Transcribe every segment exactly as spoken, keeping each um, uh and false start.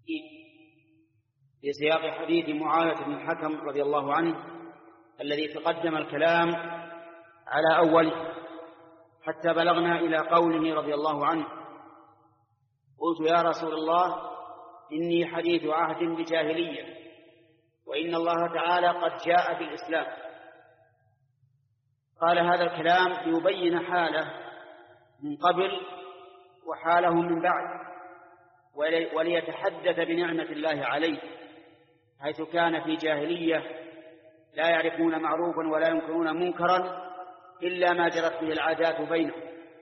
في سياق حديث معاوية بن الحكم رضي الله عنه الذي تقدم الكلام على أوله حتى بلغنا إلى قوله رضي الله عنه: قلت يا رسول الله إني حديث عهد بجاهلية وإن الله تعالى قد جاء بالإسلام. قال هذا الكلام ليبين حاله من قبل وحاله من بعد، وليتحدث بنعمة الله عليه، حيث كان في جاهلية لا يعرفون معروفا ولا ينكرون منكرا إلا ما جرت به العادات بينهم.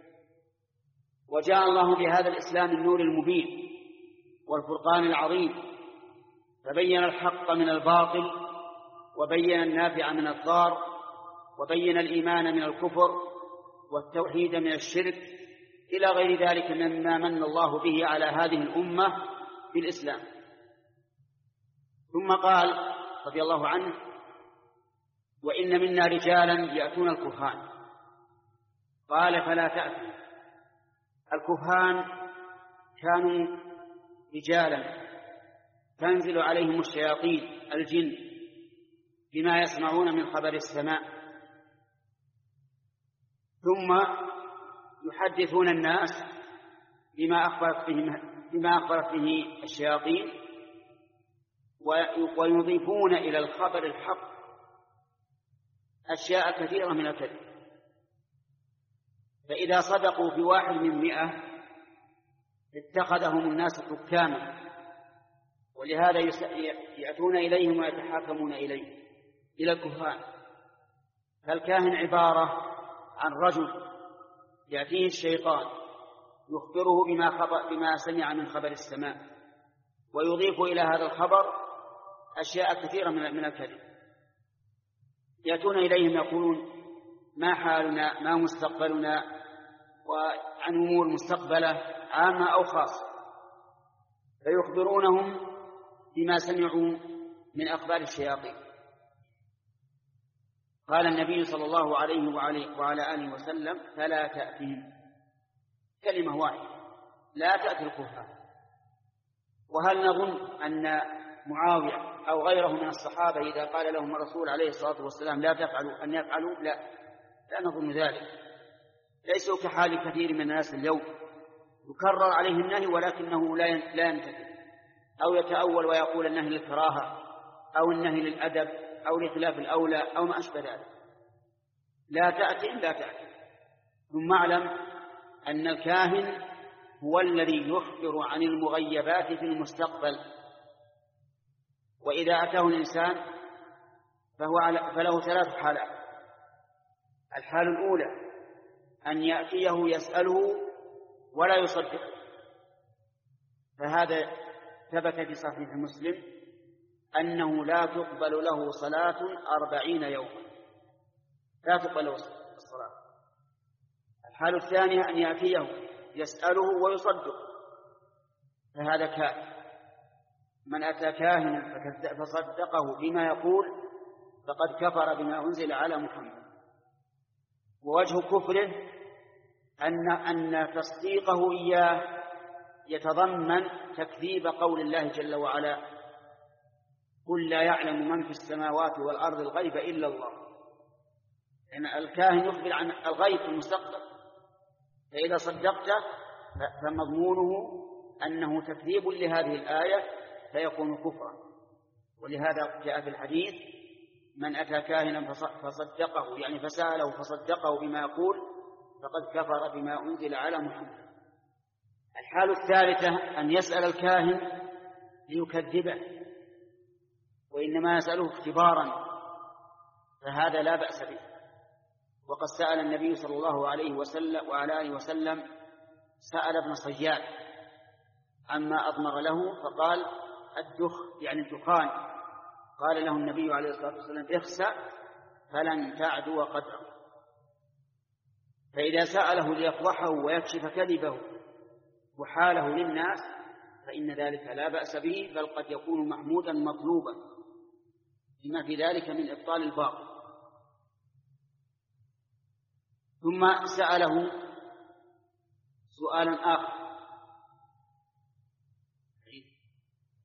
وجاء الله بهذا الإسلام النور المبين والفرقان العظيم، فبين الحق من الباطل وبين النافع من الضار وبين الإيمان من الكفر والتوحيد من الشرك إلى غير ذلك مما من الله به على هذه الأمة بالإسلام. ثم قال رضي الله عنه: وإن منا رجالا يأتون الكهان. قال: فلا تأتوا. الكهان كانوا رجالا تنزل عليهم الشياطين الجن بما يسمعون من خبر السماء، ثم يحدثون الناس بما أخبرت به, بما أخبرت به الشياطين، ويضيفون إلى الخبر الحق أشياء كثيرة من الكذب. فإذا صدقوا في واحد من مئة اتخذهم الناس حكاما، ولهذا يأتون إليهم ويتحاكمون إليه إلى الكهان. فالكاهن عبارة عن رجل يأتيه الشيطان يخبره بما, خبر بما سمع من خبر السماء، ويضيف إلى هذا الخبر أشياء كثيرة من الكذب. يأتون إليهم يقولون: ما حالنا، ما مستقبلنا، وعن أمور مستقبلة عامة أو خاصة، فيخبرونهم بما سمعوا من أخبار الشياطين. قال النبي صلى الله عليه وعلى آله وسلم: فلا تأتهم. كلمة واحدة: لا تأتي الكهان. وهل نظن أن معاوية أو غيره من الصحابة إذا قال لهم الرسول عليه الصلاة والسلام لا تفعلوا أن يفعلوا؟ لا، لا نظن ذلك. ليسوا كحال كثير من الناس اليوم، يكرر عليه النهي ولكنه لا ينتهي، أو يتأول ويقول النهي للكراهة أو النهي للأدب أو لخلاف الأولى أو ما أشبه ذلك. لا تأتي لا تأتي. ثم اعلم أن الكاهن هو الذي يخبر عن المغيبات في المستقبل، وإذا أتاه الإنسان فهو على فله ثلاث حالات. الحالة الأولى أن يأتيه يسأله ولا يصدق، فهذا ثبت في صحيح مسلم أنه لا تقبل له صلاة أربعين يوما، لا تقبل له الصلاة. الحالة الثانية أن يأتيه يسأله ويصدق، فهذا كافر. من أتى كاهنا فصدقه بما يقول فقد كفر بما أنزل على محمد. ووجه كفره أن أن تصديقه إياه يتضمن تكذيب قول الله جل وعلا: قل لا يعلم من في السماوات والأرض الغيب إلا الله. يعني الكاهن يخبر عن الغيب في المستقبل، فإذا صدقته فمضمونه أنه تكذيب لهذه الآية فيكون كفرا. ولهذا جاء في الحديث: من أتى كاهنا فصدقه، يعني فسأله فصدقه بما يقول فقد كفر بما أنزل على محمد. الحالة الثالثة أن يسأل الكاهن ليكذبه، وإنما يسأله اختبارا، فهذا لا بأس به. وقد سأل النبي صلى الله عليه وسلم وعلى آله وسلم سأل ابن صياد عما أضمر له فقال: الدخ، يعني الدخان. قال له النبي عليه الصلاة والسلام: اخسأ فلن تعدو قدره. فإذا سأله ليفضحه ويكشف كذبه وحاله للناس فإن ذلك لا بأس به، بل قد يكون محمودا مطلوبا لما في ذلك من إبطال الباطل. ثم سأله سؤالا آخر: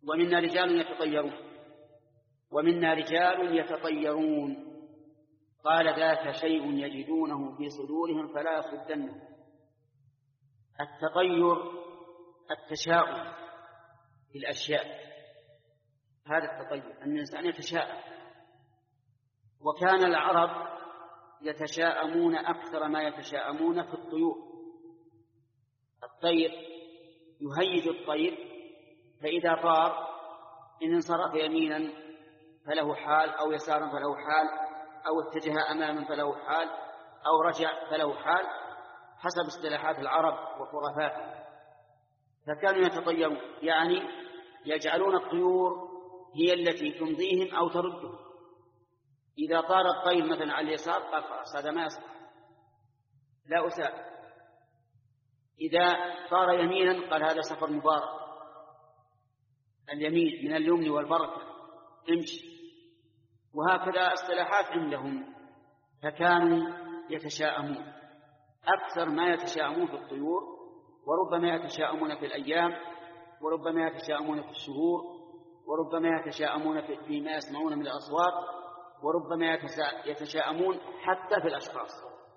ومنا رجال يتطيرون ومنا رجال يتطيرون قال ذاك شيء يجدونه في صدورهم فلا يصدنه. التطير التشاؤم في الأشياء، هذا التطير أن الإنسان يتشاءم. وكان العرب يتشاءمون أكثر ما يتشاءمون في الطيور. الطير يهيج الطير، فإذا طار إن انصرف يمينا فله حال، أو يسارا فله حال، أو اتجه أماما فله حال، أو رجع فله حال، حسب اصطلاحات العرب وخرافاتهم. فكانوا يتطيرون، يعني يجعلون الطيور هي التي تمضيهم أو تردهم. إذا طار الطير مثلا على اليسار قال خلاص هذا ما يصلح، لا أسافر. إذا طار يمينا قال هذا سفر مبارك، اليمين من اليمن والبركة، امشي. وهكذا اصطلاحات عندهم. فكانوا يتشاءمون أكثر ما يتشاءمون في الطيور، وربما يتشاءمون في الأيام، وربما يتشاءمون في الشهور، وربما يتشاءمون فيما يسمعون من الأصوات، وربما يتشاءمون حتى في الأشخاص.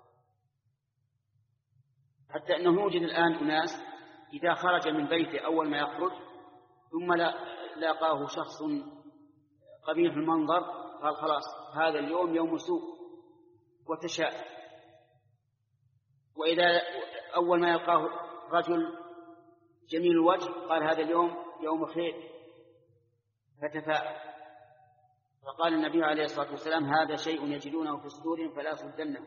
حتى أنه يوجد الآن أناس إذا خرج من بيته أول ما يخرج ثم لاقاه شخص قبيح المنظر قال خلاص هذا اليوم يوم سوء وتشاءم. وإذا أول ما يلقاه رجل جميل الوجه قال هذا اليوم يوم خير فتفاءل. فقال النبي عليه الصلاة والسلام هذا شيء يجدونه في صدورهم فلا يصدنه.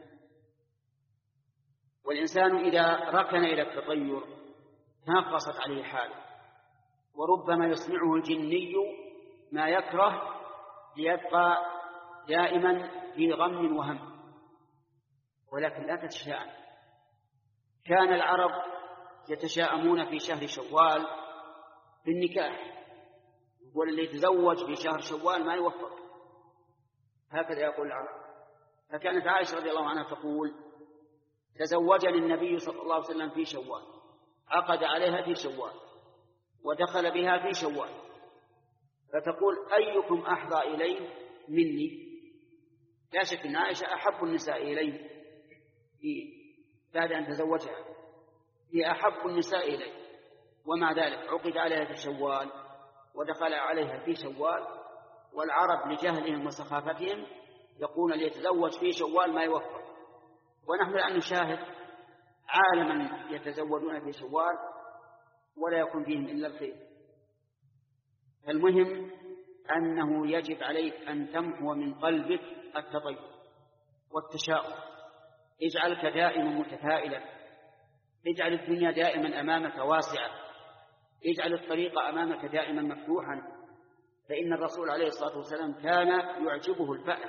والإنسان إذا ركن إلى التطير تنقصت عليه حاله، وربما يسمعه الجني ما يكره ليبقى دائما في غم وهم. ولكن لا تتشاءم. كان العرب يتشاءمون في شهر شوال بالنكاح، واللي يتزوج في شهر شوال ما يوفق، هكذا يقول العرب. فكانت عائشة رضي الله عنها تقول تزوجني النبي صلى الله عليه وسلم في شوال، عقد عليها في شوال، ودخل بها في شوال. فتقول أيكم أحظى إليه مني؟ لا شك أن عائشة أحب النساء إليه بعد أن تزوجها، هي أحب النساء إليه، ومع ذلك عقد عليها في شوال ودخل عليها في شوال. والعرب لجهلهم وسخافتهم يقول ليتزوج في شوال ما يوفق. ونحن الآن نشاهد عالما يتزوجون في شوال ولا يكون فيهم إلا الخير. المهم أنه يجب عليك أن تمحو من قلبك التطير والتشاؤم. اجعلك دائما متفائلا، اجعل الدنيا دائما أمامك واسعة، اجعل الطريق أمامك دائما مفتوحا. فإن الرسول عليه الصلاة والسلام كان يعجبه الفأل،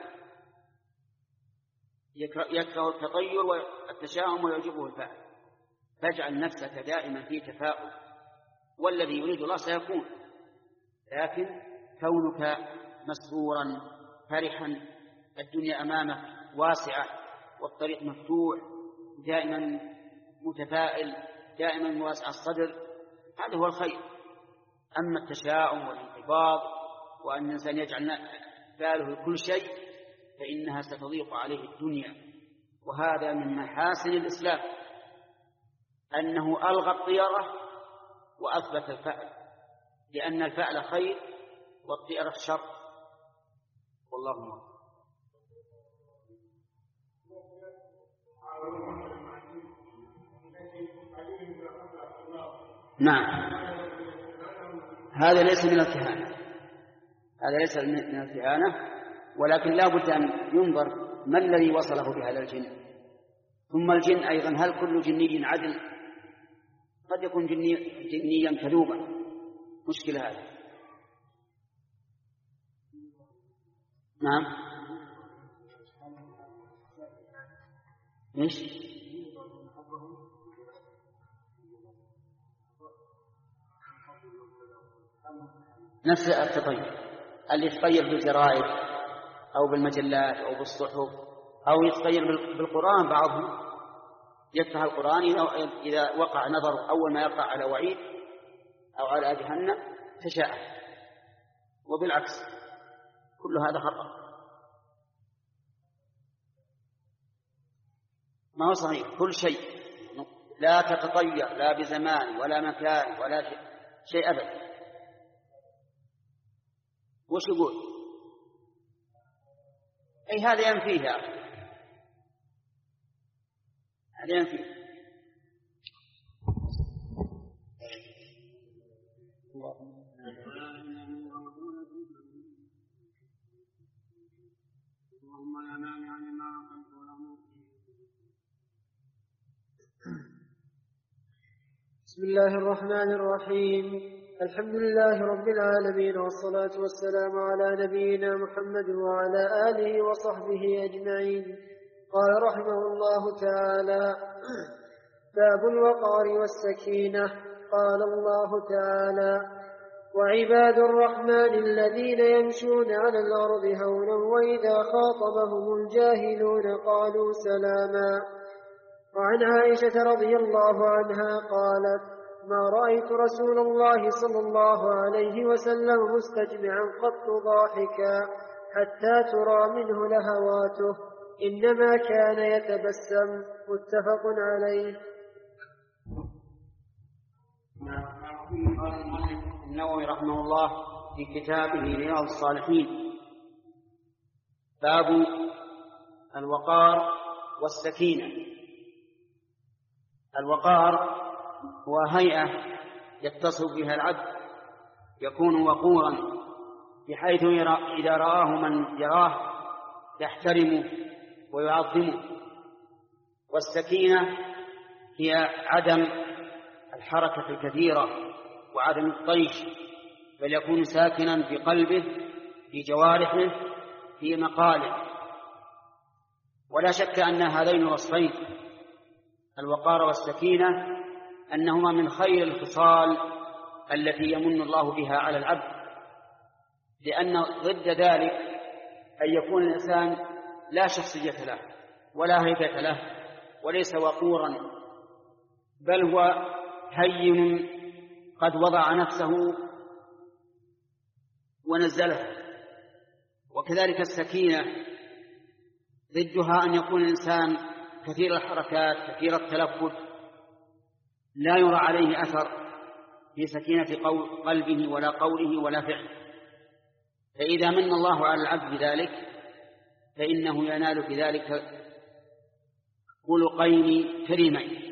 يكره التطير والتشاؤم ويعجبه الفأل. فاجعل نفسك دائما في تفاؤل، والذي يريد الله سيكون. لكن كونك مسرورا فرحا، الدنيا أمامك واسعة والطريق مفتوح، دائما متفائل، دائما واسع الصدر، هذا هو الخير. أما التشاؤم والانقباض وأن الإنسان يجعل باله كل شيء فإنها ستضيق عليه الدنيا. وهذا من محاسن الإسلام أنه ألغى الطيرة وأثبت الفأل، لأن الفأل خير والطيرة شر. والله أعلم. نعم، هذا ليس من الكهانة، هذا ليس من الكهانة، ولكن لا بد أن ينظر ما الذي وصله بهذا الجن. ثم الجن أيضا هل كل جني عدل؟ قد يكون جني جنيا كذوبا، مشكلة هذا. نعم. ايش؟ نفس التطير اللي يتطير بالجرائد أو بالمجلات أو بالصحف، أو يتطير بالقرآن. بعضهم يفتح القرآن إذا وقع نظر أول ما يقع على وعيد أو على جهنم تشاءم، وبالعكس كل هذا خطأ. ما هو صحيح. كل شيء لا تتطير لا بزمان ولا مكان ولا شيء, شيء أبدا. وش يقول؟ أي هذا ينفيه يا أخي، هذا ينفيه. بسم الله الرحمن الرحيم. الحمد لله رب العالمين، والصلاة والسلام على نبينا محمد وعلى آله وصحبه أجمعين. قال رحمه الله تعالى: باب الوقار والسكينة. قال الله تعالى: وعباد الرحمن الذين يمشون على الأرض هونا وإذا خاطبهم الجاهلون قالوا سلاما. وعن عائشة رضي الله عنها قالت: ما رأيت رسول الله صلى الله عليه وسلم مستجمعا قط ضاحكا حتى ترى منه لهواته، إنما كان يتبسم. متفق عليه. قال المؤلف النووي رحمه الله في كتابه رياض الصالحين: باب الوقار والسكينة. الوقار هو هيئة يتصف بها العبد، يكون وقورا بحيث إذا رآه من يراه يحترمه ويعظمه. والسكينة هي عدم الحركة الكثيرة وعدم الطيش، بل يكون ساكنا في قلبه في جوارحه في مقاله. ولا شك أن هذين الوصفين الوقار والسكينة أنهما من خير الخصال التي يمن الله بها على العبد، لأن ضد ذلك أن يكون الإنسان لا شخصية له ولا هيبة له وليس وقورا، بل هو هين قد وضع نفسه ونزلها. وكذلك السكينة ضدها أن يكون الإنسان كثير الحركات كثير التلفت، لا يرى عليه أثر في سكينة قلبه ولا قوله ولا فعله. فإذا من الله على العبد بذلك فإنه ينال بذلك خلقين كريمين.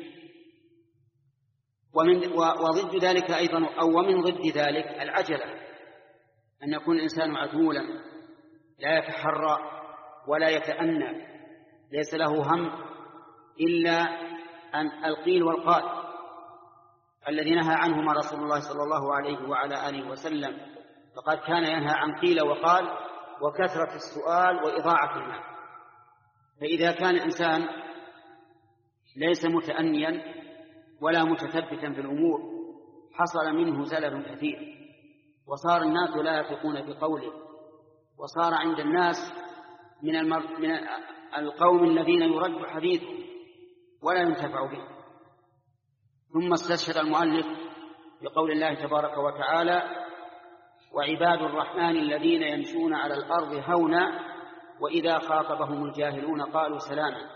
ومن وضد ذلك أيضا أو ومن ضد ذلك العجلة، أن يكون الإنسان عجولا لا يتحرى ولا يتأنى، ليس له هم إلا أن القيل والقال الذي نهى عنهما رسول الله صلى الله عليه وعلى آله وسلم، فقد كان ينهى عن قيل وقال وكثرة السؤال وإضاعة المال. فإذا كان الإنسان ليس متأنيا ولا متثبتا في الأمور حصل منه زلل كثير، وصار الناس لا يثقون بقوله، وصار عند الناس من, المر... من القوم الذين يرد حديثه ولا ينتفع به. ثم استشهد المؤلف بقول الله تبارك وتعالى: وعباد الرحمن الذين يمشون على الأرض هونا وإذا خاطبهم الجاهلون قالوا سلاما.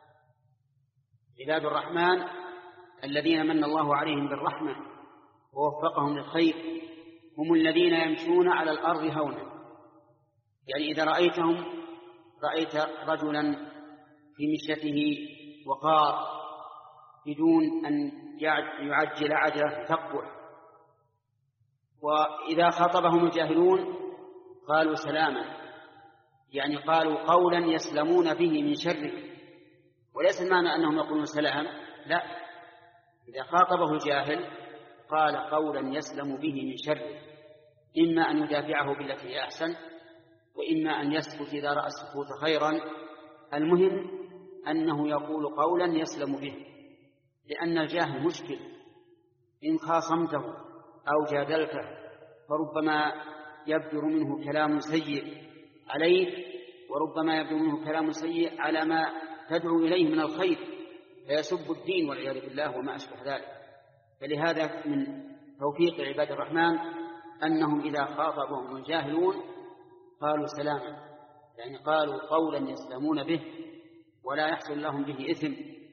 عباد الرحمن الذين من الله عليهم بالرحمة ووفقهم للخير هم الذين يمشون على الأرض هونا، يعني إذا رأيتهم رأيت رجلا في مشيته وقار بدون أن يعجل عجلة تقوى. وإذا خاطبهم الجاهلون قالوا سلاما، يعني قالوا قولا يسلمون به من شره، وليس المعنى أنهم يقولون سلام، لا، إذا خاطبه الجاهل قال قولا يسلم به من شره، إما أن يدافعه بالتي هي أحسن وإما أن يسكت إذا رأى السكوت خيرا. المهم أنه يقول قولا يسلم به، لأن الجاهل مشكل، إن خاصمته أو جادلته فربما يبدر منه كلام سيء عليه، وربما يبدر منه كلام سيء على ما تدعو إليه من الخير، فيسب الدين والعياذ بالله وما أشبه ذلك. فلهذا من توفيق عباد الرحمن أنهم إذا خاطبهم الجاهلون قالوا سلاما، يعني قالوا قولا يسلمون به ولا يحصل لهم به إثم.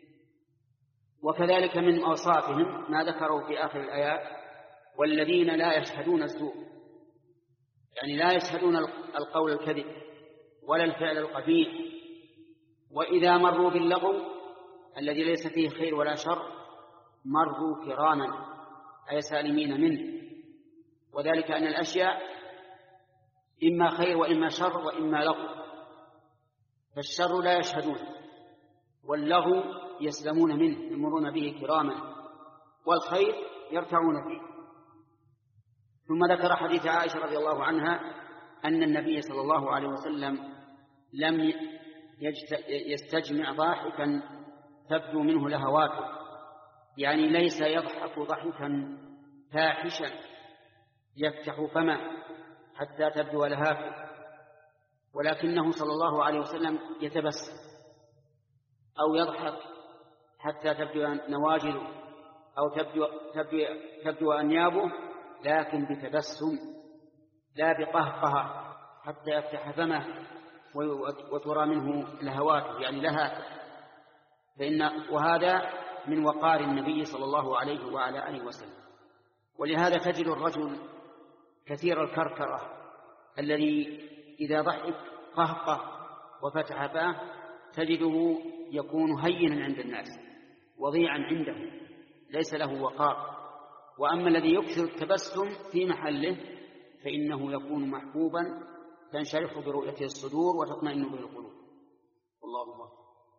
وكذلك من أوصافهم ما ذكروا في آخر الآيات: والذين لا يشهدون السوء، يعني لا يشهدون القول الكذب ولا الفعل القبيح، وإذا مروا باللغو الذي ليس فيه خير ولا شر مروا كراما، أي سالمين منه. وذلك أن الأشياء إما خير وإما شر وإما لغو، فالشر لا يشهدون واللغو يسلمون منه يمرون به كراما، والخير يرتعون فيه. ثم ذكر حديث عائشة رضي الله عنها أن النبي صلى الله عليه وسلم لم يستجمع ضاحكا تبدو منه لهواته، يعني ليس يضحك ضحكا فاحشا يفتح فمه حتى تبدو لهاته، ولكنه صلى الله عليه وسلم يتبسم أو يضحك حتى تبدو نواجذه أو تبدو, تبدو, تبدو أنيابه، لكن بتبسم لا بقهقه حتى يفتح فمه وترى منه لهواته، يعني لهاته. فإن وهذا من وقار النبي صلى الله عليه وعلى آله وسلم. ولهذا تجد الرجل كثير الكركرة الذي إذا ضحك قهقه وفتح فاه تجده يكون هينا عند الناس وضيعا عندهم ليس له وقار. وأما الذي يكثر التبسم في محله فإنه يكون محبوبا تنشرح برؤيته الصدور وتطمئن به القلوب. والله أكبر.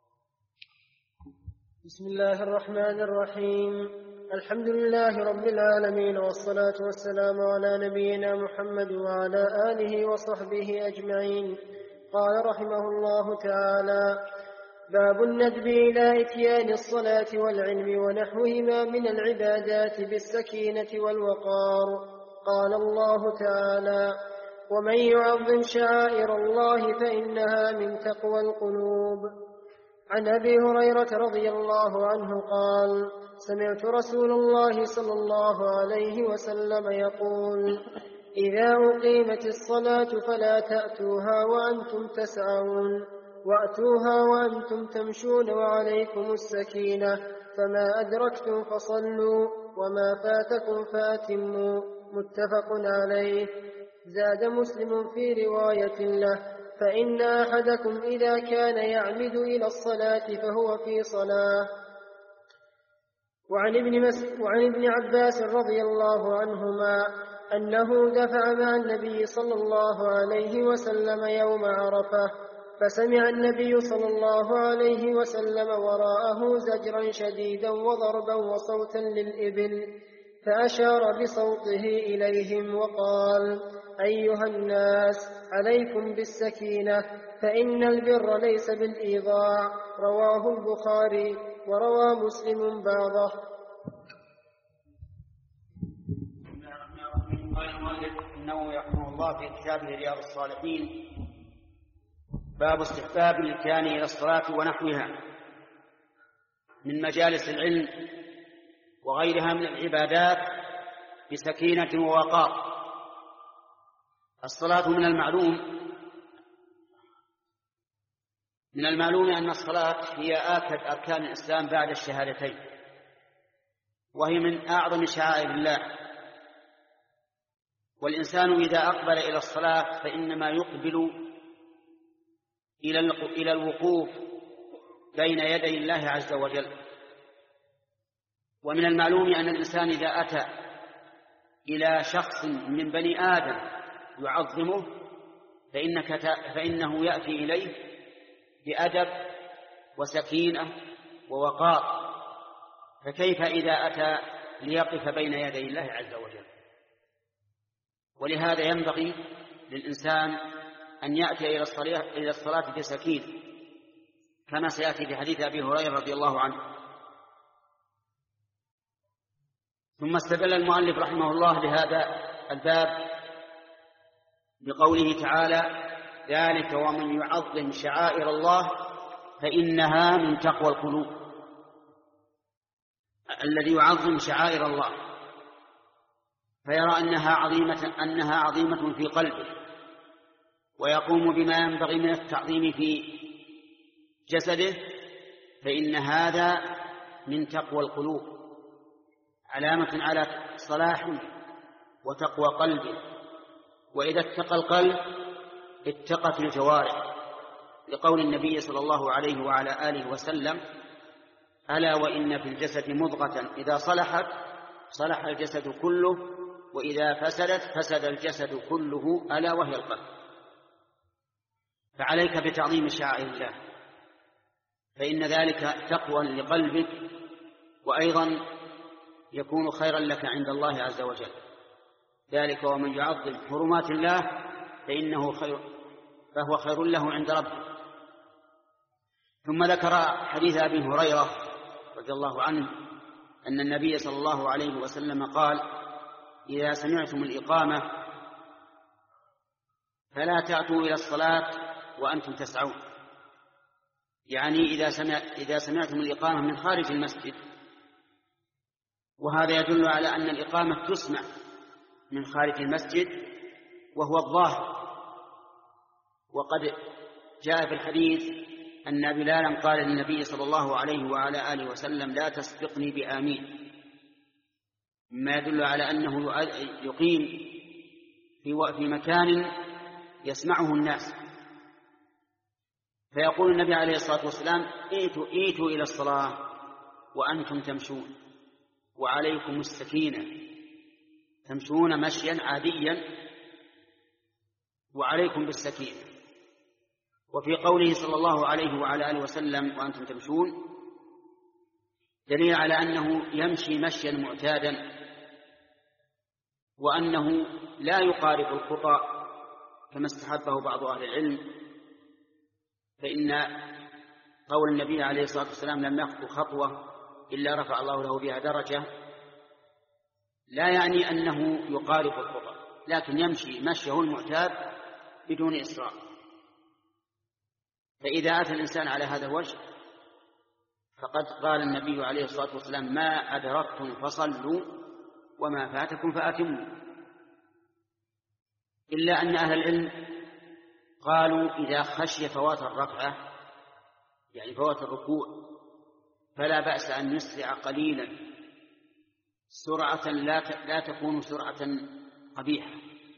بسم الله الرحمن الرحيم. الحمد لله رب العالمين، والصلاة والسلام على نبينا محمد وعلى آله وصحبه أجمعين. قال رحمه الله تعالى: باب الندب إلى إتيان الصلاة والعلم ونحوهما من العبادات بالسكينة والوقار. قال الله تعالى: ومن يعظم شعائر الله فإنها من تقوى القلوب. عن أبي هريرة رضي الله عنه قال: سمعت رسول الله صلى الله عليه وسلم يقول: إذا أقيمت الصلاة فلا تأتوها وأنتم تسعون، وأتوها وأنتم تمشون وعليكم السكينة، فما أدركتم فصلوا وما فاتكم فأتموا. متفق عليه. زاد مسلم في رواية له: فإن أحدكم إذا كان يعمد إلى الصلاة فهو في صلاة. وعن ابن, مس... وعن ابن عباس رضي الله عنهما أنه دفع مع النبي صلى الله عليه وسلم يوم عرفة، فسمع النبي صلى الله عليه وسلم وراءه زجرا شديدا وضربا وصوتا للإبل، فأشار بصوته إليهم وقال: أيها الناس، عليكم بالسكينة، فإن البر ليس بالإيضاع. رواه البخاري وروى مسلم بعضه. قال المؤلف إنه رحمه الله في كتابه رياض الصالحين: باب استحباب الاتيان إلى الصلاة ونحوها من مجالس العلم وغيرها من العبادات بسكينة ووقار. الصلاة من المعلوم من المعلوم أن الصلاة هي آكد أركان الإسلام بعد الشهادتين، وهي من أعظم شعائر الله. والإنسان إذا أقبل إلى الصلاة فإنما يقبل إلى الوقوف بين يدي الله عز وجل. ومن المعلوم أن الإنسان إذا أتى إلى شخص من بني آدم يعظمه فإنك فإنه يأتي إليه بأدب وسكينة ووقار، فكيف إذا أتى ليقف بين يدي الله عز وجل؟ ولهذا ينبغي للإنسان أن يأتي إلى الصلاة, إلى الصلاة بسكينة، كما سيأتي في حديث أبي هريرة رضي الله عنه. ثم استدل المؤلف رحمه الله لهذا الباب بقوله تعالى: ذلك ومن يعظم شعائر الله فإنها من تقوى القلوب. الذي يعظم شعائر الله فيرى أنها عظيمة, أنها عظيمة في قلبه، ويقوم بما ينبغي من التعظيم في جسده، فإن هذا من تقوى القلوب، علامة على صلاح وتقوى قلبه. وإذا اتقى القلب اتقت الجوارح، لقول النبي صلى الله عليه وعلى آله وسلم: ألا وإن في الجسد مضغة إذا صلحت صلح الجسد كله، وإذا فسدت فسد الجسد كله، ألا وهي القلب. فعليك بتعظيم شعائر الله، فإن ذلك تقوى لقلبك، وأيضا يكون خيرا لك عند الله عز وجل. ذلك ومن يعظم حرمات الله فإنه خير فهو خير له عند ربه. ثم ذكر حديث أبي هريرة رضي الله عنه أن النبي صلى الله عليه وسلم قال: إذا سمعتم الإقامة فلا تأتوا إلى الصلاة وأنتم تسعون. يعني إذا, سمع إذا سمعتم الإقامة من خارج المسجد، وهذا يدل على أن الإقامة تسمع من خارج المسجد وهو الظاهر. وقد جاء في الحديث أن بلالا قال للنبي صلى الله عليه وعلى آله وسلم: لا تسبقني بآمين، مما يدل على أنه يقيم في مكان يسمعه الناس. فيقول النبي عليه الصلاة والسلام: ايتوا, ايتوا إلى الصلاة وأنتم تمشون، وعليكم السكينة، تمشون مشيا عاديا وعليكم بالسكينة. وفي قوله صلى الله عليه وعلى آله وسلم: وأنتم تمشون، دليل على أنه يمشي مشيا معتادا، وأنه لا يقارب الخطى كما استحبه بعض أهل العلم. فإن قول النبي عليه الصلاة والسلام: لم يخطو خطوة إلا رفع الله له بها درجة، لا يعني أنه يقارب الخطى، لكن يمشي مشيه المعتاد بدون إسراء. فإذا أتى الإنسان على هذا الوجه فقد قال النبي عليه الصلاة والسلام: ما أدركتم فصلوا وما فاتكم فأتموا. إلا أن أهل العلم قالوا: إذا خشي فوات الركعة، يعني فوات الركوع، فلا بأس أن يسرع قليلا، سرعة لا تكون سرعة قبيحة،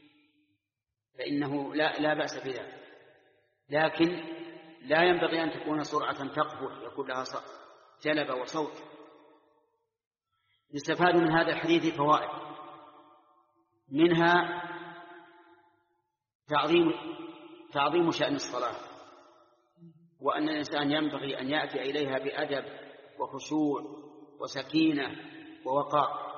فإنه لا, لا بأس بذلك. لكن لا ينبغي أن تكون سرعة تقبح يكون لها جلب وصوت. يستفاد من هذا الحديث فوائد، منها تعظيم تعظيم شأن الصلاة، وأن الإنسان ينبغي أن يأتي إليها بأدب وخشوع وسكينة ووقار.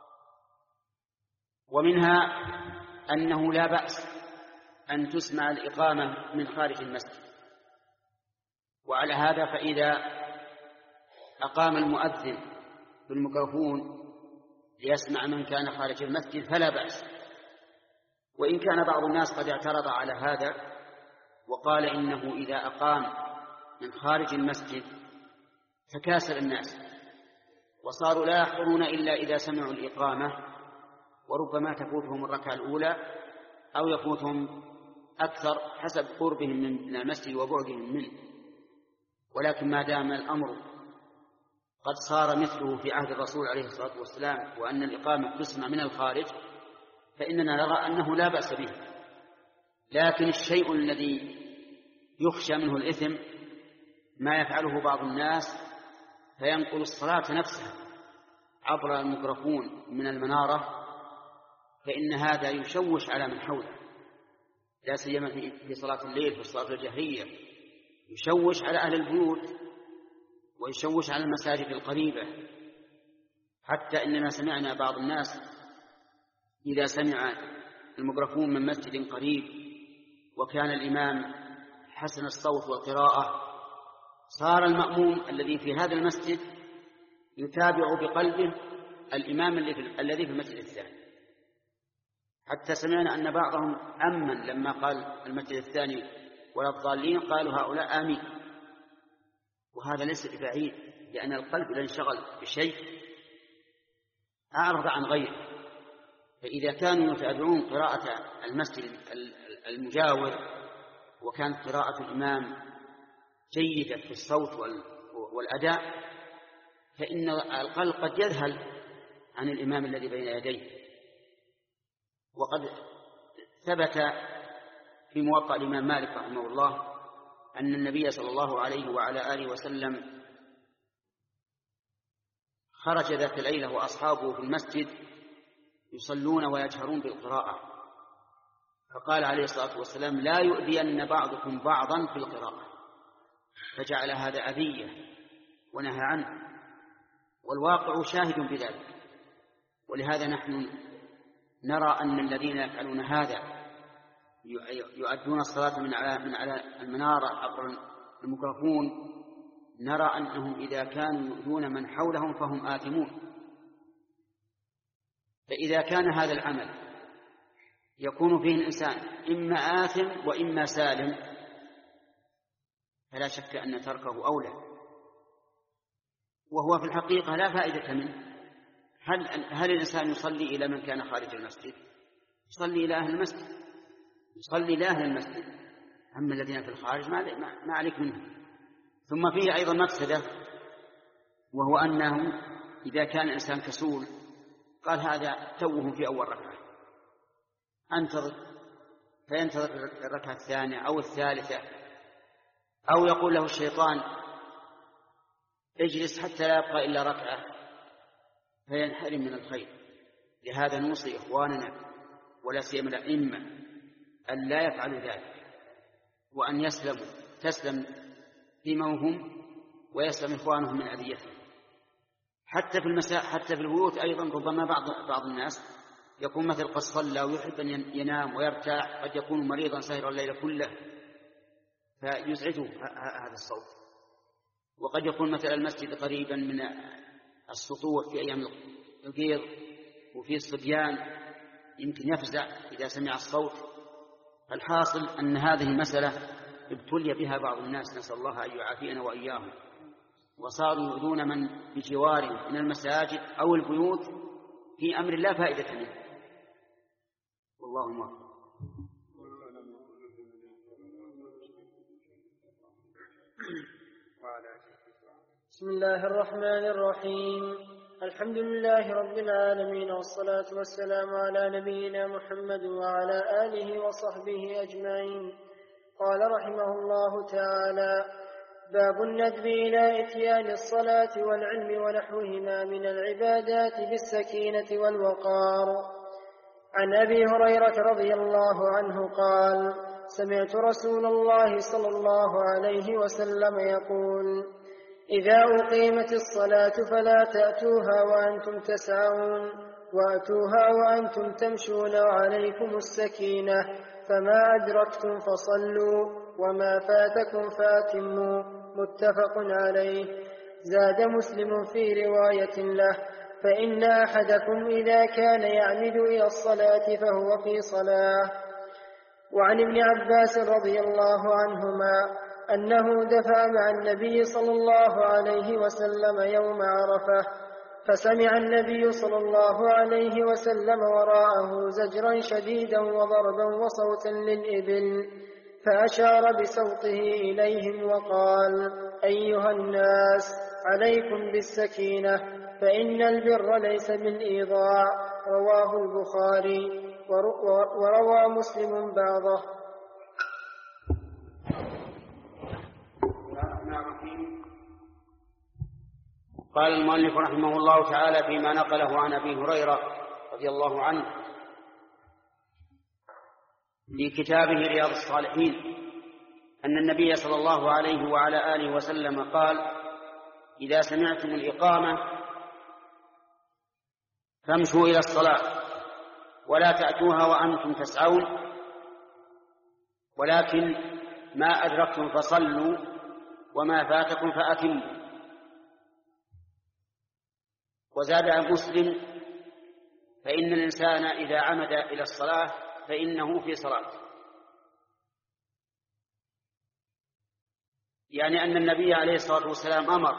ومنها أنه لا بأس أن تسمع الإقامة من خارج المسجد. وعلى هذا فإذا أقام المؤذن بالميكروفون ليسمع من كان خارج المسجد فلا بأس. وإن كان بعض الناس قد اعترض على هذا وقال إنه إذا أقام من خارج المسجد تكاسل الناس وصاروا لا يحضرون إلا إذا سمعوا الإقامة، وربما تفوتهم الركعة الأولى أو يفوتهم أكثر حسب قربهم من المسجد وبعدهم منه. ولكن ما دام الأمر قد صار مثله في عهد الرسول عليه الصلاة والسلام، وأن الإقامة تسمع من الخارج، فإننا نرى أنه لا بأس به. لكن الشيء الذي يخشى منه الإثم ما يفعله بعض الناس، فينقل الصلاة نفسها عبر الميكروفون من المنارة، فإن هذا يشوش على من حوله، لا سيما في صلاة الليل في الصلاة الجهرية، يشوش على أهل البيوت ويشوش على المساجد القريبة. حتى إننا سمعنا بعض الناس إذا سمع الميكروفون من مسجد قريب وكان الإمام حسن الصوت والقراءة، صار المأموم الذي في هذا المسجد يتابع بقلبه الإمام الذي في المسجد الثاني. حتى سمعنا أن بعضهم أمن لما قال المسجد الثاني ولا الضالين قالوا هؤلاء آمين. وهذا ليس ببعيد، لأن القلب إذا انشغل بشيء أعرض عن غيره، فإذا كانوا يتابعون قراءة المسجد المجاور وكانت قراءة الإمام جيدة في الصوت والأداء فإن القلب قد يذهل عن الإمام الذي بين يديه. وقد ثبت في موطأ الإمام مالك رحمه الله أن النبي صلى الله عليه وعلى آله وسلم خرج ذات ليلة وأصحابه في المسجد يصلون ويجهرون بالقراءة، فقال عليه الصلاة والسلام: لا يؤذين بعضكم بعضا في القراءة، فجعل هذا أذية ونهى عنه، والواقع شاهد بذلك. ولهذا نحن نرى أن الذين يفعلون هذا يؤدون الصلاة من على من على المنارة عبر الميكروفون، نرى أنهم إذا كانوا يؤذون من حولهم فهم آثمون. فإذا كان هذا العمل يكون فيه الإنسان إما آثم وإما سالم فلا شك أن تركه أولى، وهو في الحقيقة لا فائدة منه. هل, هل الإنسان يصلي إلى من كان خارج المسجد؟ يصلي إلى أهل المسجد، يصلي إلى أهل المسجد، أما الذين في الخارج ما عليك منهم. ثم فيه أيضا مفسدة، وهو أنه إذا كان الإنسان كسول قال هذا توه في أول ركعة أنتظر، فينتظر الركعة الثانية أو الثالثة، أو يقول له الشيطان اجلس حتى لا يبقى إلا ركعة فينحرم من الخير. لهذا نوصي إخواننا ولا سيما الأئمة أن لا يفعلوا ذلك، وأن يسلموا تسلم ذممهم ويسلم إخوانهم من أذيتهم. حتى في المساء حتى في البيوت أيضا ربما بعض بعض الناس يكون مثل قد صلى ويحب أن ينام ويرتاح، قد يكون مريضا سهر الليل كله فيزعجه هذا الصوت. وقد يكون مثل المسجد قريبا من السطوح في أيام القيض وفي الصبيان يمكن يفزع إذا سمع الصوت. الحاصل أن هذه المسألة ابتلي بها بعض الناس، نسأل الله أن يعافينا وإياهم، وصاروا يؤذون من بجوارهم من المساجد أو البيوت في أمر لا فائدة منه، والله موفق. بسم الله الرحمن الرحيم. الحمد لله رب العالمين، والصلاة والسلام على نبينا محمد وعلى آله وصحبه أجمعين. قال رحمه الله تعالى: باب الندب إلى إتيان الصلاة والعلم ونحوهما من العبادات بالسكينة والوقار. عن أبي هريرة رضي الله عنه قال: سمعت رسول الله صلى الله عليه وسلم يقول: إذا أقيمت الصلاة فلا تأتوها وأنتم تسعون، وأتوها وأنتم تمشون وعليكم السكينة، فما أدركتم فصلوا وما فاتكم فأتموا. متفق عليه. زاد مسلم في رواية له: فإن أحدكم إذا كان يعمد إلى الصلاة فهو في صلاة. وعن ابن عباس رضي الله عنهما أنه دفع مع النبي صلى الله عليه وسلم يوم عرفة، فسمع النبي صلى الله عليه وسلم وراءه زجرا شديدا وضربا وصوتا للإبل، فأشار بصوته إليهم وقال: أيها الناس، عليكم بالسكينة، فإن البر ليس بالإيضاع. رواه البخاري، وروى مسلم بعضه. قال المؤلف رحمه الله تعالى فيما نقله عن أبي هريرة رضي الله عنه في كتابه رياض الصالحين أن النبي صلى الله عليه وعلى آله وسلم قال: إذا سمعتم الإقامة فامشوا إلى الصلاة ولا تأتوها وأنتم تسعون، ولكن ما أدركتم فصلوا وما فاتكم فأتموا. وزاد عن مسلم: فإن الإنسان إذا عمد إلى الصلاة فإنه في صلاة. يعني أن النبي عليه الصلاة والسلام أمر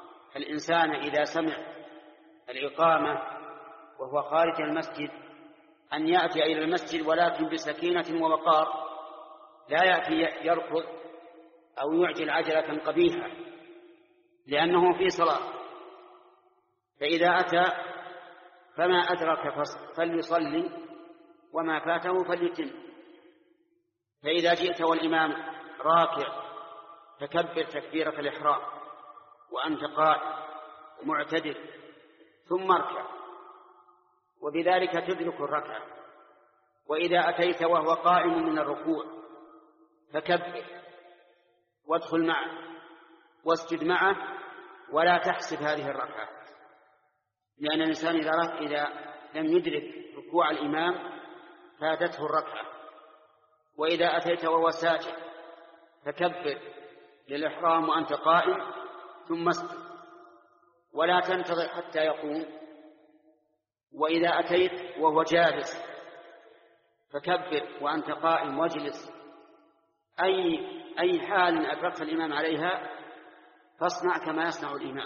الإنسان إذا سمع الإقامة وهو خارج المسجد أن يأتي إلى المسجد ولكن بسكينة ووقار، لا يأتي يركض أو يعجل عجلة قبيحة لأنه في صلاة. فإذا أتى فما أدرك فليصلي وما فاته فليتم. فإذا جئت والإمام راكع فكبر تكبيرة الإحرام وأنت قائم معتدل ثم اركع، وبذلك تدرك الركعة. وإذا أتيت وهو قائم من الركوع فكبر وادخل معه واسجد معه، ولا تحسب هذه الركعة، لأن الإنسان إذا لم يدرك ركوع الإمام فاتته الركعة. وإذا أتيت وهو ساجد فكبر للإحرام وأنت قائم ثم اسجد ولا تنتظر حتى يقوم. وإذا أتيت وهو جالس فكبر وأنت قائم واجلس. أي أي حال أدركت الإمام عليها فاصنع كما يصنع الإمام.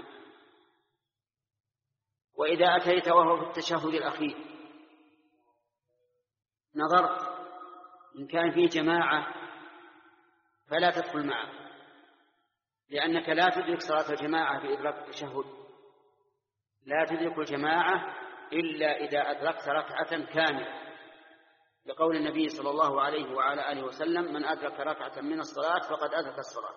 وإذا أتيت وهو في التشهد الأخير نظرت إن كان فيه جماعة فلا تدخل معه، لأنك لا تدرك صلاة الجماعة بإدراك التشهد، لا تدرك الجماعة إلا إذا أدركت ركعة كاملة، لقول النبي صلى الله عليه وعلى آله وسلم: من أدرك ركعة من الصلاة فقد أدرك الصلاة.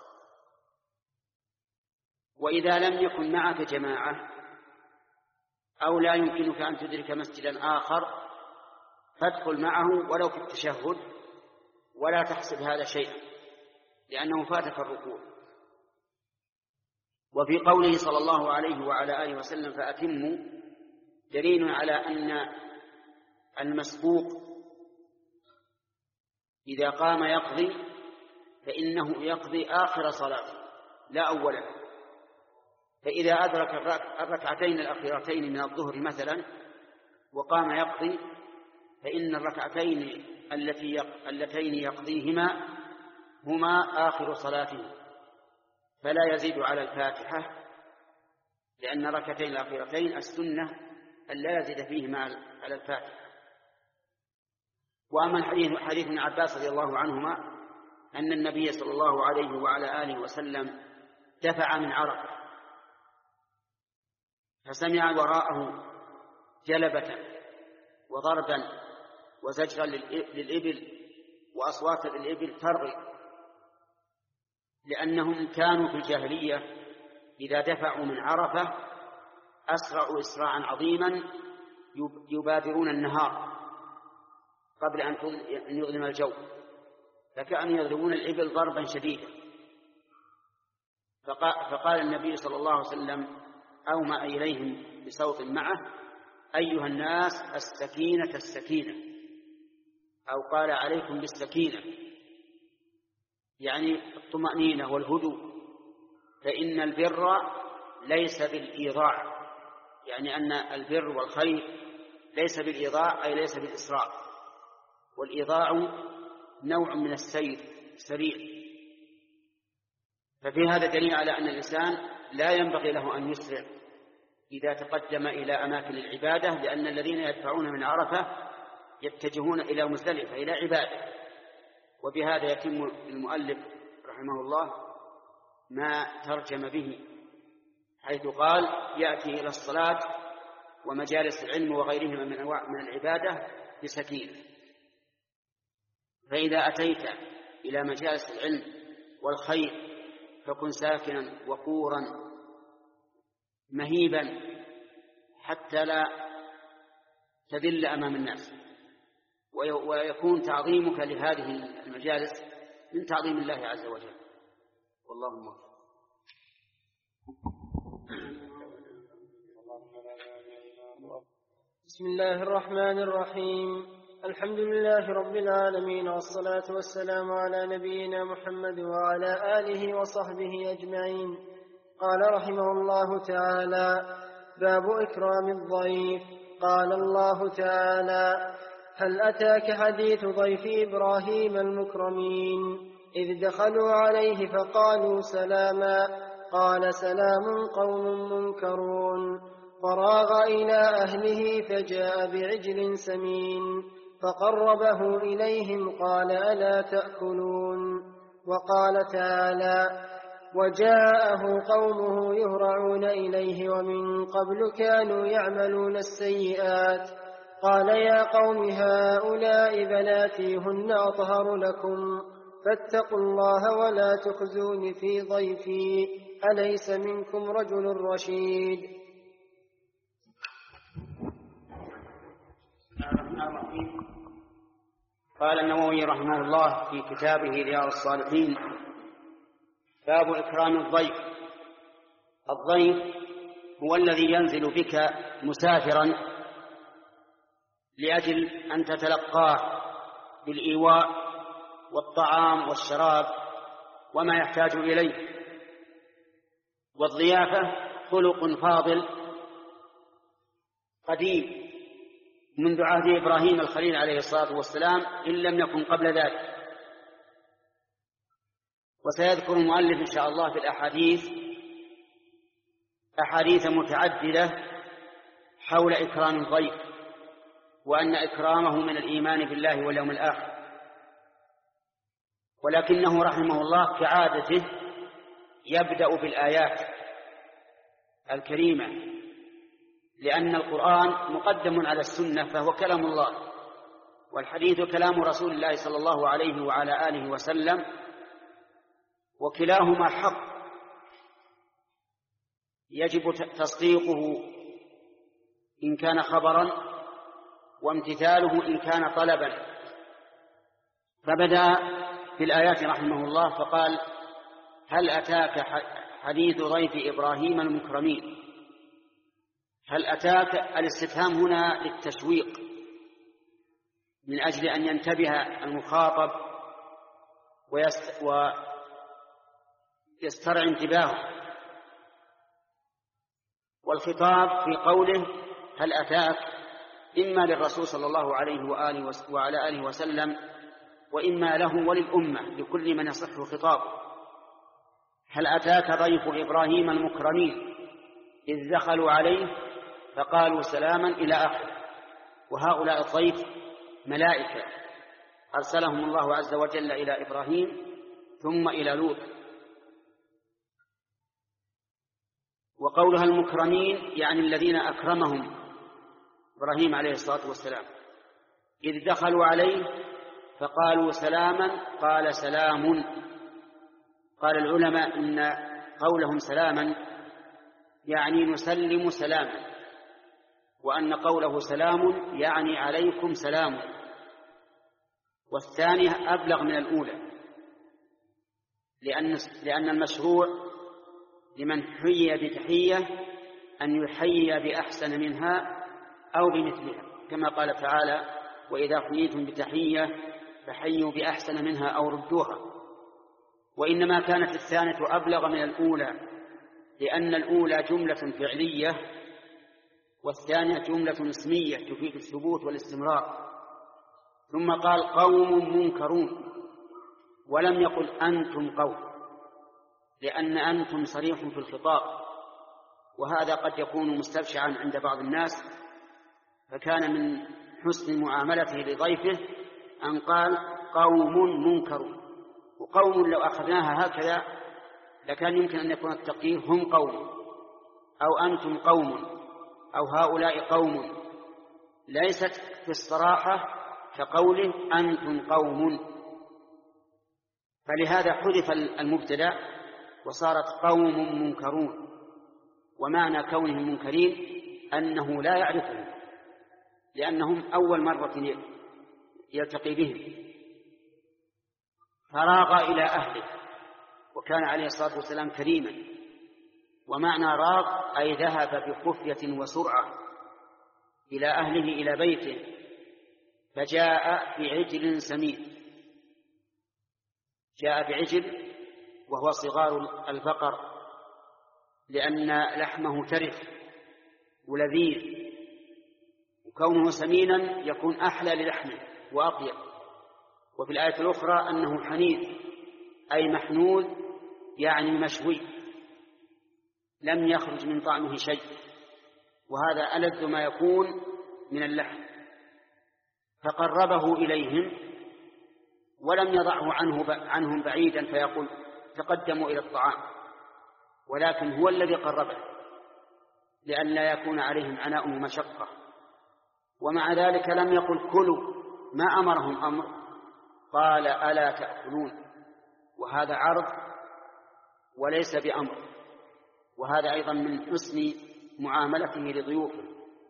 وإذا لم يكن معك جماعة أو لا يمكنك أن تدرك مسجدا آخر فادخل معه ولو في التشهد، ولا تحسب هذا شيئا لأنه فاتك الركوع. وفي قوله صلى الله عليه وعلى آله وسلم: فأتموا، دليل على أن المسبوق إذا قام يقضي فإنه يقضي آخر صلاته لا أولا. فإذا أدرك الركعتين الأخيرتين من الظهر مثلا وقام يقضي فإن الركعتين التي اللتين يقضيهما هما آخر صلاته، فلا يزيد على الفاتحة، لأن الركعتين الأخيرتين السنة أن لا يزيد فيهما على الفاتحة. وأما الحديث حديث ابن عباس رضي الله عنهما أن النبي صلى الله عليه وعلى آله وسلم دفع من عرفة فسمع وراءه جلبة وضربا وزجرا للإبل وأصوات الإبل ترغي، لأنهم كانوا في الجاهلية إذا دفعوا من عرفة أسرعوا إسراعا عظيما يبادرون النهار قبل أن يظلم الجو، فكانوا يضربون الإبل ضربا شديدا. فقال النبي صلى الله عليه وسلم أومأ إليهم بصوت معه: أيها الناس السكينة السكينة، أو قال: عليكم بالسكينة، يعني الطمأنينة والهدوء، فإن البر ليس بالإيضاع، يعني أن البر والخير ليس بالإيضاع أي ليس بالإسراع، والإيضاع نوع من السير سريع. ففي هذا دليل على أن الإنسان لا ينبغي له أن يسرع إذا تقدم إلى أماكن العبادة، لأن الذين يدفعون من عرفة يتجهون إلى مزدلفة إلى عبادة. وبهذا يتم المؤلف رحمه الله ما ترجم به، حيث قال: يأتي إلى الصلاة ومجالس العلم وغيرهما من أنواع من العبادة بسكينة. فإذا أتيت إلى مجالس العلم والخير فكن ساكنا وقورا مهيبا حتى لا تذل أمام الناس، ويكون تعظيمك لهذه المجالس من تعظيم الله عز وجل. والله موفق. بسم الله الرحمن الرحيم. الحمد لله رب العالمين، والصلاة والسلام على نبينا محمد وعلى آله وصحبه أجمعين. قال رحمه الله تعالى: باب إكرام الضيف. قال الله تعالى: هل أتاك حديث ضيف إبراهيم المكرمين إذ دخلوا عليه فقالوا سلاما قال سلام قوم منكرون. فراغ إلى أهله فجاء بعجل سمين فقربه إليهم قال ألا تأكلون. وقال تعالى وجاءه قومه يهرعون إليه ومن قبل كانوا يعملون السيئات قال يا قوم هؤلاء بناتي هن أطهر لكم فاتقوا الله ولا تخزون في ضيفي أليس منكم رجل رشيد. قال النووي رحمه الله في كتابه رياض الصالحين باب إكرام الضيف. الضيف هو الذي ينزل بك مسافرا لأجل أن تتلقاه بالإيواء والطعام والشراب وما يحتاج إليه. والضيافة خلق فاضل قديم منذ عهد إبراهيم الخليل عليه الصلاة والسلام إن لم يكن قبل ذلك. وسيذكر المؤلف إن شاء الله في الأحاديث أحاديث متعددة حول إكرام الضيف وأن إكرامه من الإيمان بالله واليوم الآخر. ولكنه رحمه الله كعادته يبدأ بالآيات الكريمة لأن القرآن مقدم على السنة فهو كلام الله، والحديث كلام رسول الله صلى الله عليه وعلى آله وسلم، وكلاهما حق يجب تصديقه إن كان خبرا وامتثاله إن كان طلبا. فبدأ في الآيات رحمه الله فقال هل أتاك حديث ضيف إبراهيم المكرمين. هل أتاك الاستفهام هنا للتشويق من أجل أن ينتبه المخاطب ويسترعي انتباهه. والخطاب في قوله هل أتاك إما للرسول صلى الله عليه وآله وعلى آله وسلم وإما له وللأمة لكل من يصح خطابه. هل أتاك ضيف إبراهيم المكرمين إذ دخلوا عليه فقالوا سلاما إلى آخره. وهؤلاء الضيف ملائكة أرسلهم الله عز وجل إلى إبراهيم ثم إلى لوط. وقولها المكرمين يعني الذين أكرمهم إبراهيم عليه الصلاة والسلام. إذ دخلوا عليه فقالوا سلاما قال سلام. قال العلماء إن قولهم سلاما يعني نسلم سلاما، وأن قوله سلام يعني عليكم سلام. والثانية أبلغ من الأولى لأن, لأن المشروع لمن حيي بتحية أن يحيي بأحسن منها أو بمثلها، كما قال تعالى وإذا حييتم بتحية فحيوا بأحسن منها أو ردوها. وإنما كانت الثانية أبلغ من الأولى لأن الأولى جملة فعلية والثانية جملة اسمية تفيد الثبوت والاستمرار. ثم قال قوم منكرون ولم يقل أنتم قوم، لأن أنتم صريح في الخطاب، وهذا قد يكون مستبشعا عند بعض الناس، فكان من حسن معاملته لضيفه أن قال قوم منكرون. وقوم لو أخذناها هكذا لكان يمكن أن يكون التقدير هم قوم أو أنتم قوم أو هؤلاء قوم، ليست في الصراحة كقوله أنتم قوم. فلهذا حذف المبتدأ وصارت قوم منكرون، ومعنى كونهم منكرين أنه لا يعرفهم لأنهم أول مرة يلتقي بهم. فراغ إلى أهله، وكان عليه الصلاة والسلام كريما. ومعنى راغ أي ذهب بخفية وسرعة إلى أهله إلى بيته، فجاء بعجل سمين. جاء بعجل وهو صغار البقر لأن لحمه ترف ولذيذ، وكونه سمينا يكون أحلى للحمه وأطيب. وفي الآية الأخرى أنه حنيذ أي محنوذ يعني مشوي لم يخرج من طعمه شيء، وهذا ألذ ما يكون من اللحم. فقربه إليهم ولم يضعه عنه عنهم بعيدا فيقول تقدموا إلى الطعام، ولكن هو الذي قربه لئلا يكون عليهم عناء ومشقة. ومع ذلك لم يقل كلوا، ما أمرهم أمر، قال ألا تأكلون، وهذا عرض وليس بأمر، وهذا أيضا من حسن معاملته لضيوفه.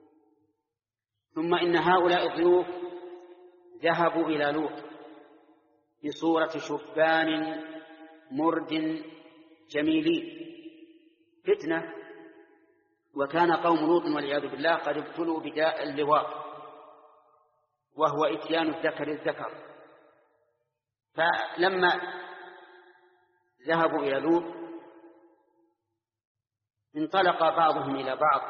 ثم إن هؤلاء الضيوف ذهبوا إلى لوط بصورة شبان مرد جميلين فتنة، وكان قوم لوط والعياذ بالله قد ابتلوا بداء اللواط، وهو إتيان الذكر الذكر. فلما ذهبوا إلى لوط انطلق بعضهم إلى بعض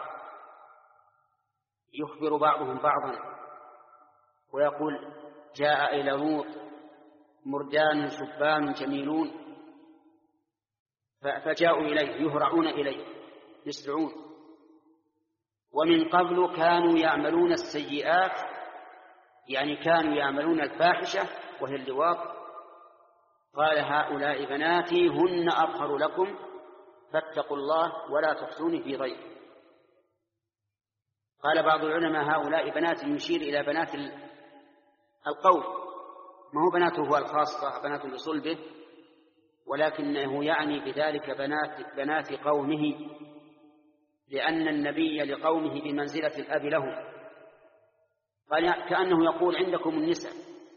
يخبر بعضهم بعضا ويقول جاء إلى لوط مردان شبان جميلون، فجاءوا إليه يهرعون إليه يسرعون. ومن قبل كانوا يعملون السيئات، يعني كانوا يعملون الفاحشة وهي اللواط. قال هؤلاء بناتي هن أطهر لكم فاتقوا الله ولا تخزوني في ضيفي. قال بعض العلماء هؤلاء بنات يشير إلى بنات القوم، ما هو بناته هو الخاصة بنات لصلبه، ولكنه يعني بذلك بنات, بنات قومه، لأن النبي لقومه بمنزلة الأب لهم. قال كأنه يقول عندكم النساء،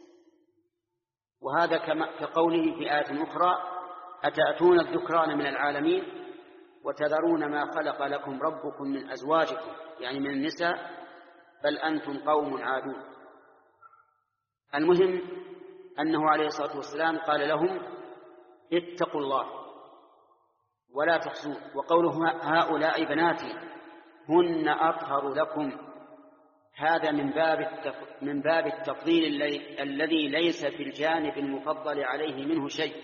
وهذا كقوله في آية أخرى أتأتون الذكران من العالمين وتذرون ما خلق لكم ربكم من أزواجكم، يعني من النساء، بل أنتم قوم عادون. المهم أنه عليه الصلاة والسلام قال لهم اتقوا الله ولا تخزون. وقوله هؤلاء بناتي هن أطهر لكم، هذا من باب من باب التفضيل الذي ليس في الجانب المفضل عليه منه شيء،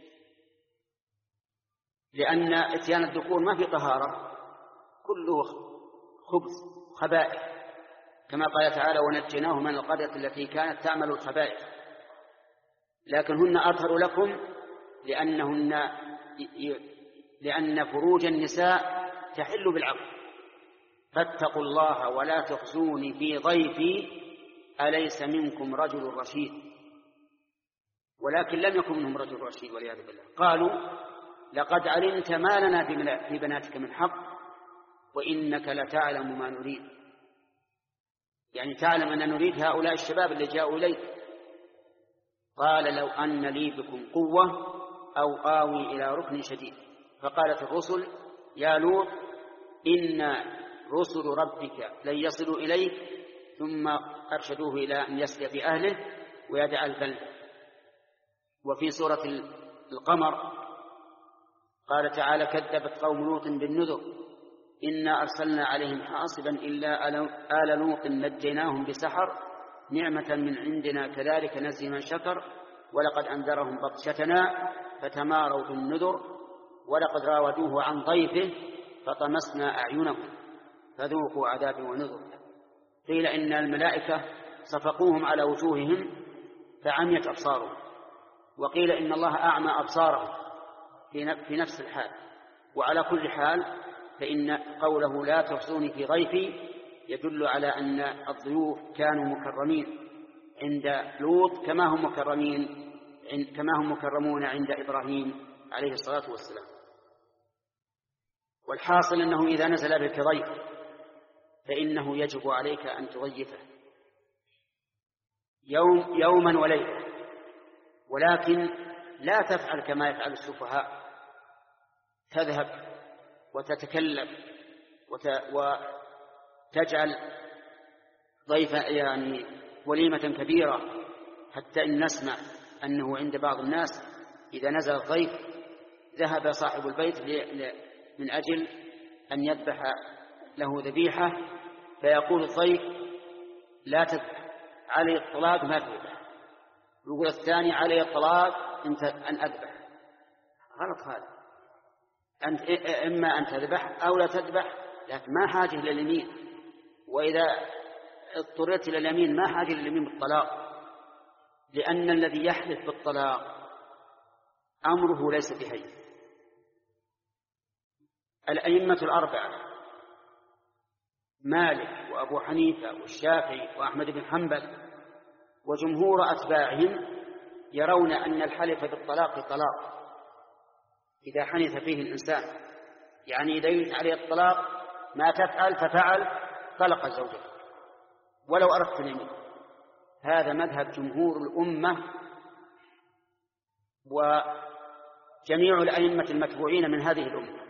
لأن اتيان الذكور ما في طهارة، كله خبث خبائث، كما قال تعالى ونجيناه من القرية التي كانت تعمل الخبائث. لكن هن أطهر لكم لأنهن لأن فروج النساء تحل بالعقل. فاتقوا الله ولا تخزوني في ضيفي أليس منكم رجل رشيد. ولكن لم يكن منهم رجل رشيد والعياذ بالله. قالوا لقد علمت ما لنا في بناتك من حق وإنك لتعلم ما نريد، يعني تعلم أن نريد هؤلاء الشباب اللي جاءوا إليك. قال لو أن لي بكم قوة أو آوي إلى ركن شديد. فقالت الرسل يا لوط إن رسل ربك لن يصلوا إليك، ثم أرشدوه إلى أن يسري بأهله ويدع البلد. وفي سورة القمر قال تعالى كذبت قوم لوط بالنذر إنا أرسلنا عليهم حاصبا إلا آل لوط نجيناهم بسحر نعمة من عندنا كذلك نجزي من شكر ولقد أنذرهم بطشتنا فتماروا بالنذر ولقد راودوه عن ضيفه فطمسنا أعينهم فذوقوا عذابي ونذر. قيل إن الملائكة صفقوهم على وجوههم فعميت أبصارهم، وقيل إن الله أعمى أبصارهم في نفس الحال. وعلى كل حال فإن قوله لا تخزوني في ضيفي يدل على أن الضيوف كانوا مكرمين عند لوط كما هم مكرمين كما هم مكرمون عند إبراهيم عليه الصلاة والسلام. والحاصل أنه إذا نزل بك ضيف فإنه يجب عليك أن تضيفه يوم يوما وليلة، ولكن لا تفعل كما يفعل السفهاء، تذهب وتتكلم وتجعل ضيف يعني وليمة كبيرة، حتى إن نسمع أنه عند بعض الناس إذا نزل الضيف ذهب صاحب البيت من أجل أن يذبح له ذبيحة، فيقول الضيف لا تذبح علي الطلاق ما تذبح، يقول الثاني علي الطلاق أن أذبح. غلط هذا، أنت إما أن تذبح أو لا تذبح، لكن ما حاجة لليمين. وإذا اضطررت إلى اليمين ما حاجة لليمين بالطلاق، لأن الذي يحلف بالطلاق أمره ليس بهين. الأئمة الأربعة مالك وأبو حنيفة والشافعي وأحمد بن حنبل وجمهور أتباعهم يرون أن الحلف بالطلاق طلاق إذا حنث فيه الإنسان، يعني إذا يريد عليه الطلاق ما تفعل ففعل طلق زوجته ولو أردت اليمين. هذا مذهب جمهور الأمة وجميع الأئمة المتبوعين من هذه الأمة.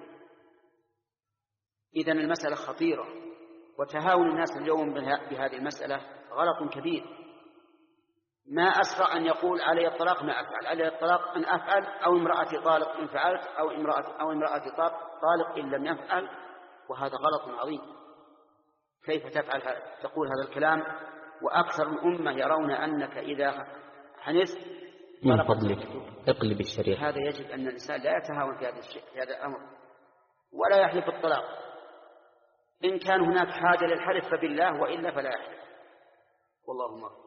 إذن المسألة خطيرة، وتهاون الناس اليوم بهذه المسألة غلط كبير. ما أسرع أن يقول علي الطلاق ما أفعل، علي الطلاق أن أفعل، أو امرأتي طالق إن فعلت، أو امرأتي, أو امرأتي طالق إن لم يفعل، وهذا غلط عظيم. كيف تفعل هذا؟ تقول هذا الكلام وأكثر الأمة يرون أنك إذا حنثت من فضلك اقلب الشريعة. هذا يجب أن الإنسان لا يتهاون في هذا الشيء، في هذا الأمر، ولا يحلف الطلاق. إن كان هناك حاجة للحلف فبالله، وإلا فلا يحلف. والله أكبر.